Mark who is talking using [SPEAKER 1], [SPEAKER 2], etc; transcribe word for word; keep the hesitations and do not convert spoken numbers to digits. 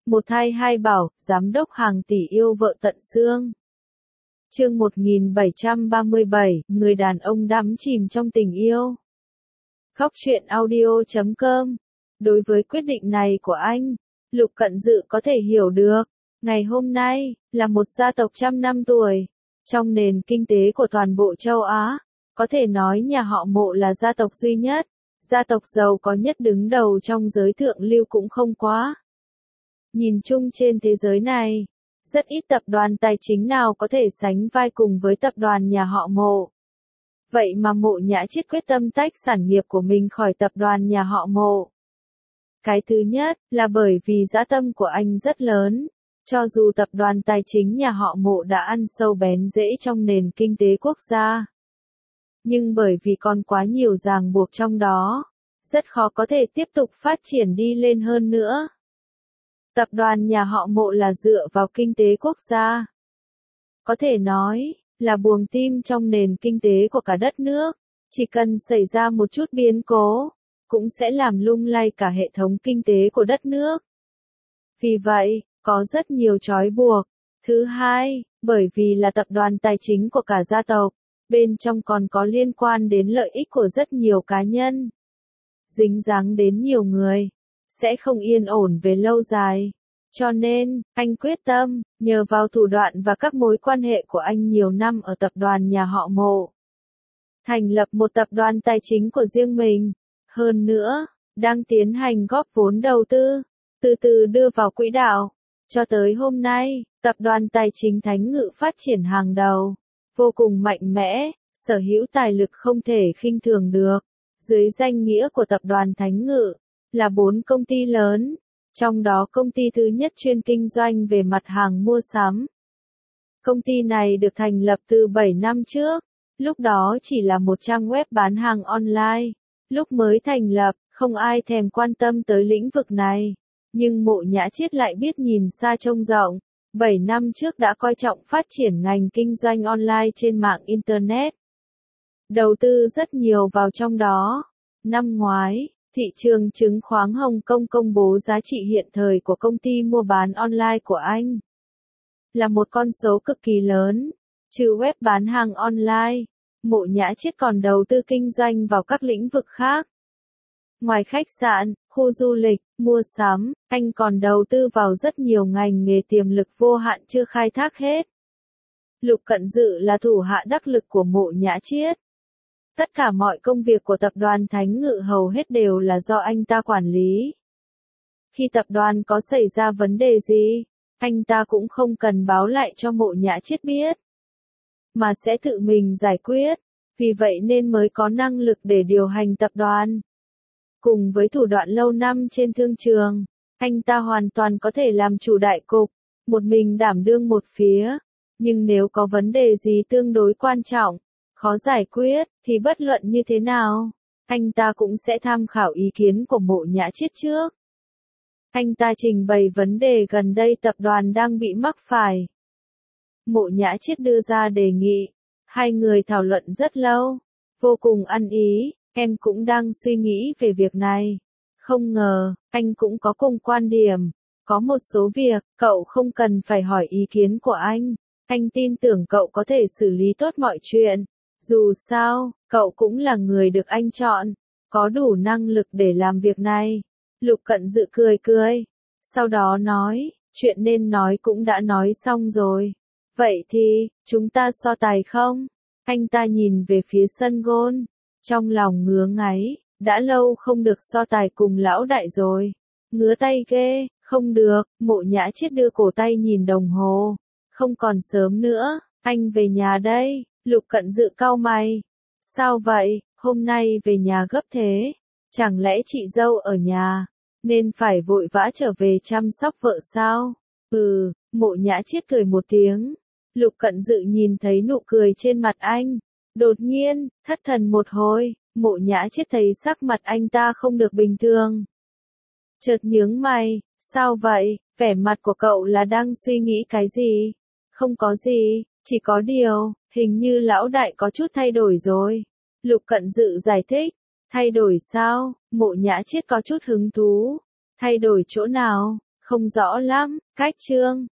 [SPEAKER 1] Một thai hai bảo, giám đốc hàng tỷ yêu vợ tận xương. Chương một nghìn bảy trăm ba mươi bảy, người đàn ông đắm chìm trong tình yêu. Khóc chuyện audio chấm com. Đối với quyết định này của anh, Lục Cận Dự có thể hiểu được. Ngày hôm nay, là một gia tộc trăm năm tuổi. Trong nền kinh tế của toàn bộ châu Á, có thể nói nhà họ Mộ là gia tộc duy nhất, gia tộc giàu có nhất đứng đầu trong giới thượng lưu cũng không quá. Nhìn chung trên thế giới này, rất ít tập đoàn tài chính nào có thể sánh vai cùng với tập đoàn nhà họ Mộ. Vậy mà Mộ Nhã Chiết quyết tâm tách sản nghiệp của mình khỏi tập đoàn nhà họ Mộ. Cái thứ nhất là bởi vì dã tâm của anh rất lớn. Cho dù tập đoàn tài chính nhà họ Mộ đã ăn sâu bén rễ trong nền kinh tế quốc gia, nhưng bởi vì còn quá nhiều ràng buộc trong đó, rất khó có thể tiếp tục phát triển đi lên hơn nữa. Tập đoàn nhà họ Mộ là dựa vào kinh tế quốc gia. Có thể nói, là buồng tim trong nền kinh tế của cả đất nước. Chỉ cần xảy ra một chút biến cố, cũng sẽ làm lung lay cả hệ thống kinh tế của đất nước. Vì vậy, có rất nhiều trói buộc. Thứ hai, bởi vì là tập đoàn tài chính của cả gia tộc, bên trong còn có liên quan đến lợi ích của rất nhiều cá nhân. Dính dáng đến nhiều người, sẽ không yên ổn về lâu dài. Cho nên, anh quyết tâm, nhờ vào thủ đoạn và các mối quan hệ của anh nhiều năm ở tập đoàn nhà họ Mộ, thành lập một tập đoàn tài chính của riêng mình. Hơn nữa, đang tiến hành góp vốn đầu tư, từ từ đưa vào quỹ đạo. Cho tới hôm nay, tập đoàn tài chính Thánh Ngự phát triển hàng đầu, vô cùng mạnh mẽ, sở hữu tài lực không thể khinh thường được. Dưới danh nghĩa của tập đoàn Thánh Ngự, là bốn công ty lớn, trong đó công ty thứ nhất chuyên kinh doanh về mặt hàng mua sắm. Công ty này được thành lập từ bảy năm trước, lúc đó chỉ là một trang web bán hàng online. Lúc mới thành lập, không ai thèm quan tâm tới lĩnh vực này. Nhưng Mộ Nhã Chiết lại biết nhìn xa trông rộng. bảy năm trước đã coi trọng phát triển ngành kinh doanh online trên mạng Internet. Đầu tư rất nhiều vào trong đó. Năm ngoái, thị trường chứng khoán Hồng Kông công bố giá trị hiện thời của công ty mua bán online của anh. Là một con số cực kỳ lớn. Trừ web bán hàng online, Mộ Nhã Chiết còn đầu tư kinh doanh vào các lĩnh vực khác. Ngoài khách sạn, khu du lịch, mua sắm, anh còn đầu tư vào rất nhiều ngành nghề tiềm lực vô hạn chưa khai thác hết. Lục Cận Dự là thủ hạ đắc lực của Mộ Nhã Chiết. Tất cả mọi công việc của tập đoàn Thánh Ngự hầu hết đều là do anh ta quản lý. Khi tập đoàn có xảy ra vấn đề gì, anh ta cũng không cần báo lại cho Mộ Nhã Chiết biết, mà sẽ tự mình giải quyết. Vì vậy nên mới có năng lực để điều hành tập đoàn. Cùng với thủ đoạn lâu năm trên thương trường, anh ta hoàn toàn có thể làm chủ đại cục, một mình đảm đương một phía. Nhưng nếu có vấn đề gì tương đối quan trọng, khó giải quyết, thì bất luận như thế nào, anh ta cũng sẽ tham khảo ý kiến của Mộ Nhã Chiết trước. Anh ta trình bày vấn đề gần đây tập đoàn đang bị mắc phải. Mộ Nhã Chiết đưa ra đề nghị. Hai người thảo luận rất lâu, vô cùng ăn ý. Em cũng đang suy nghĩ về việc này. Không ngờ, anh cũng có cùng quan điểm. Có một số việc, cậu không cần phải hỏi ý kiến của anh. Anh tin tưởng cậu có thể xử lý tốt mọi chuyện. Dù sao, cậu cũng là người được anh chọn, có đủ năng lực để làm việc này. Lục Cận Dự cười cười. Sau đó nói, chuyện nên nói cũng đã nói xong rồi. Vậy thì, chúng ta so tài không? Anh ta nhìn về phía sân gôn. Trong lòng ngứa ngáy, đã lâu không được so tài cùng lão đại rồi. Ngứa tay ghê, không được. Mộ Nhã Chiết đưa cổ tay nhìn đồng hồ. Không còn sớm nữa, anh về nhà đây. Lục Cận Dự cau mày. Sao vậy, hôm nay về nhà gấp thế? Chẳng lẽ chị dâu ở nhà, nên phải vội vã trở về chăm sóc vợ sao? Ừ, Mộ Nhã Chiết cười một tiếng. Lục Cận Dự nhìn thấy nụ cười trên mặt anh. Đột nhiên, thất thần một hồi, Mộ Nhã Chiết thấy sắc mặt anh ta không được bình thường. Chợt nhướng mày, sao vậy, vẻ mặt của cậu là đang suy nghĩ cái gì? Không có gì, chỉ có điều, hình như lão đại có chút thay đổi rồi. Lục Cận Dự giải thích. Thay đổi sao? Mộ Nhã Chiết có chút hứng thú. Thay đổi chỗ nào? Không rõ lắm, cách chương.